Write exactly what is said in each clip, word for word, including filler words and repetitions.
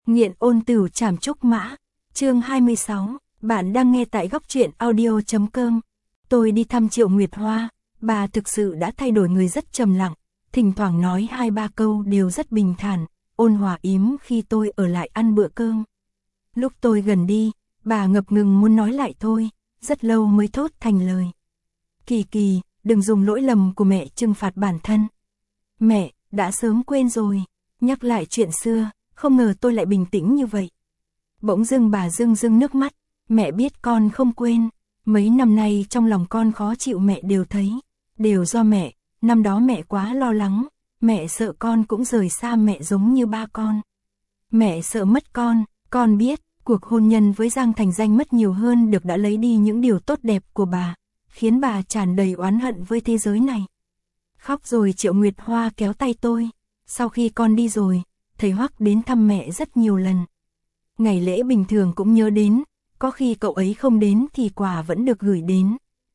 Nghiện ôn tửu trảm trúc mã, chương hai mươi sáu, bạn đang nghe tại góc truyện audio chấm com. Tôi đi thăm Triệu Nguyệt Hoa, bà thực sự đã thay đổi người rất trầm lặng, thỉnh thoảng nói hai ba câu đều rất bình thản, ôn hòa yếm khi tôi ở lại ăn bữa cơm. Lúc tôi gần đi, bà ngập ngừng muốn nói lại thôi, rất lâu mới thốt thành lời. Kỳ Kỳ, đừng dùng lỗi lầm của mẹ trừng phạt bản thân. Mẹ, đã sớm quên rồi, nhắc lại chuyện xưa, không ngờ tôi lại bình tĩnh như vậy. Bỗng dưng bà rưng rưng nước mắt, mẹ biết con không quên, mấy năm nay trong lòng con khó chịu mẹ đều thấy, đều do mẹ, năm đó mẹ quá lo lắng, mẹ sợ con cũng rời xa mẹ giống như ba con. Mẹ sợ mất con, con biết, cuộc hôn nhân với Giang Thành Danh mất nhiều hơn được đã lấy đi những điều tốt đẹp của bà, khiến bà tràn đầy oán hận với thế giới này. Khóc rồi Triệu Nguyệt Hoa kéo tay tôi, sau khi con đi rồi, thầy Hoắc đến thăm mẹ rất nhiều lần. Ngày lễ bình thường cũng nhớ đến, có khi cậu ấy không đến thì quà vẫn được gửi đến.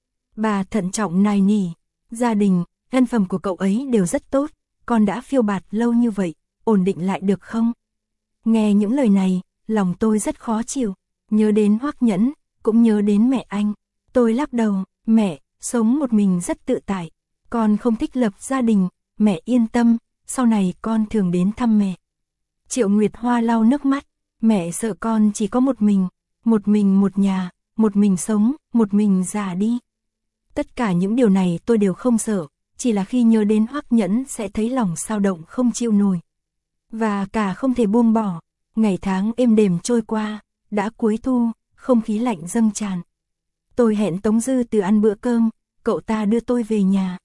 Bà thận trọng nài nỉ, gia đình, nhân phẩm của cậu ấy đều rất tốt, con đã phiêu bạt lâu như vậy, ổn định lại được không? Nghe những lời này, lòng tôi rất khó chịu, nhớ đến Hoắc Nhẫn, cũng nhớ đến mẹ anh. Tôi lắc đầu, mẹ, sống một mình rất tự tại, con không thích lập gia đình, mẹ yên tâm, sau này con thường đến thăm mẹ. Triệu Nguyệt Hoa lau nước mắt, mẹ sợ con chỉ có một mình, một mình một nhà, một mình sống, một mình già đi. Tất cả những điều này tôi đều không sợ, chỉ là khi nhớ đến Hoắc Nhẫn sẽ thấy lòng xao động không chịu nổi. Và cả không thể buông bỏ, ngày tháng êm đềm trôi qua, đã cuối thu, không khí lạnh dâng tràn. Tôi hẹn Tống Dư Từ ăn bữa cơm, cậu ta đưa tôi về nhà.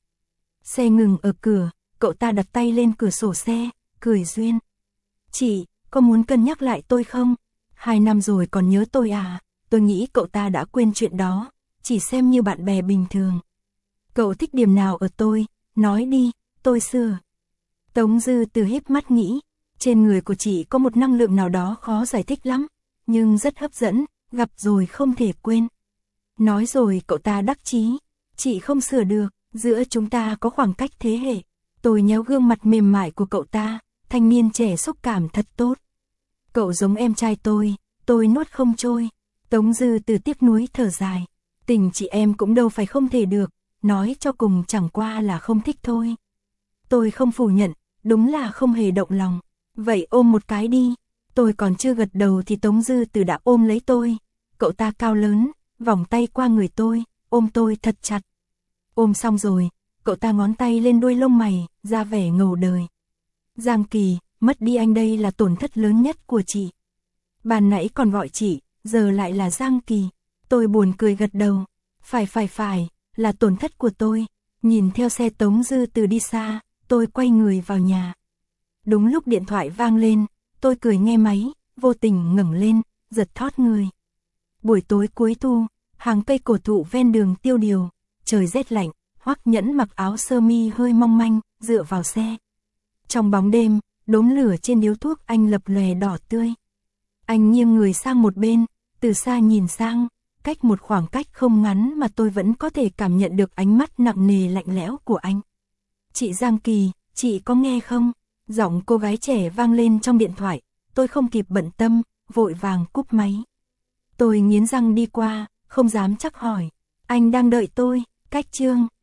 Xe ngừng ở cửa, cậu ta đặt tay lên cửa sổ xe, cười duyên. Chị, có muốn cân nhắc lại tôi không? Hai năm rồi còn nhớ tôi à? Tôi nghĩ cậu ta đã quên chuyện đó, chỉ xem như bạn bè bình thường. Cậu thích điểm nào ở tôi? Nói đi, tôi sửa. Tống Dư Từ híp mắt nghĩ, trên người của chị có một năng lượng nào đó khó giải thích lắm, nhưng rất hấp dẫn, gặp rồi không thể quên. Nói rồi cậu ta đắc chí, chị không sửa được, giữa chúng ta có khoảng cách thế hệ. Tôi nhéo gương mặt mềm mại của cậu ta, thanh niên trẻ xúc cảm thật tốt. Cậu giống em trai tôi, tôi nuốt không trôi. Tống Dư Từ tiếc nuối thở dài, tình chị em cũng đâu phải không thể được, nói cho cùng chẳng qua là không thích thôi. Tôi không phủ nhận, đúng là không hề động lòng. Vậy ôm một cái đi. Tôi còn chưa gật đầu thì Tống Dư Từ đã ôm lấy tôi. Cậu ta cao lớn, vòng tay qua người tôi, ôm tôi thật chặt. Ôm xong rồi, cậu ta ngón tay lên đuôi lông mày, ra vẻ ngầu đời. Giang Kỳ, mất đi anh đây là tổn thất lớn nhất của chị. Ban nãy còn gọi chị, giờ lại là Giang Kỳ. Tôi buồn cười gật đầu. Phải phải phải, là tổn thất của tôi. Nhìn theo xe Tống Dư Từ đi xa, tôi quay người vào nhà. Đúng lúc điện thoại vang lên, tôi cười nghe máy, vô tình ngẩng lên, giật thót người. Buổi tối cuối thu, hàng cây cổ thụ ven đường tiêu điều, trời rét lạnh, Hoắc Nhẫn mặc áo sơ mi hơi mong manh, dựa vào xe. Trong bóng đêm, đốm lửa trên điếu thuốc anh lập lòe đỏ tươi. Anh nghiêng người sang một bên, từ xa nhìn sang, cách một khoảng cách không ngắn mà tôi vẫn có thể cảm nhận được ánh mắt nặng nề lạnh lẽo của anh. Chị Giang Kỳ, chị có nghe không? Giọng cô gái trẻ vang lên trong điện thoại, tôi không kịp bận tâm, vội vàng cúp máy. Tôi nghiến răng đi qua, không dám chắc hỏi, anh đang đợi tôi, cách chương.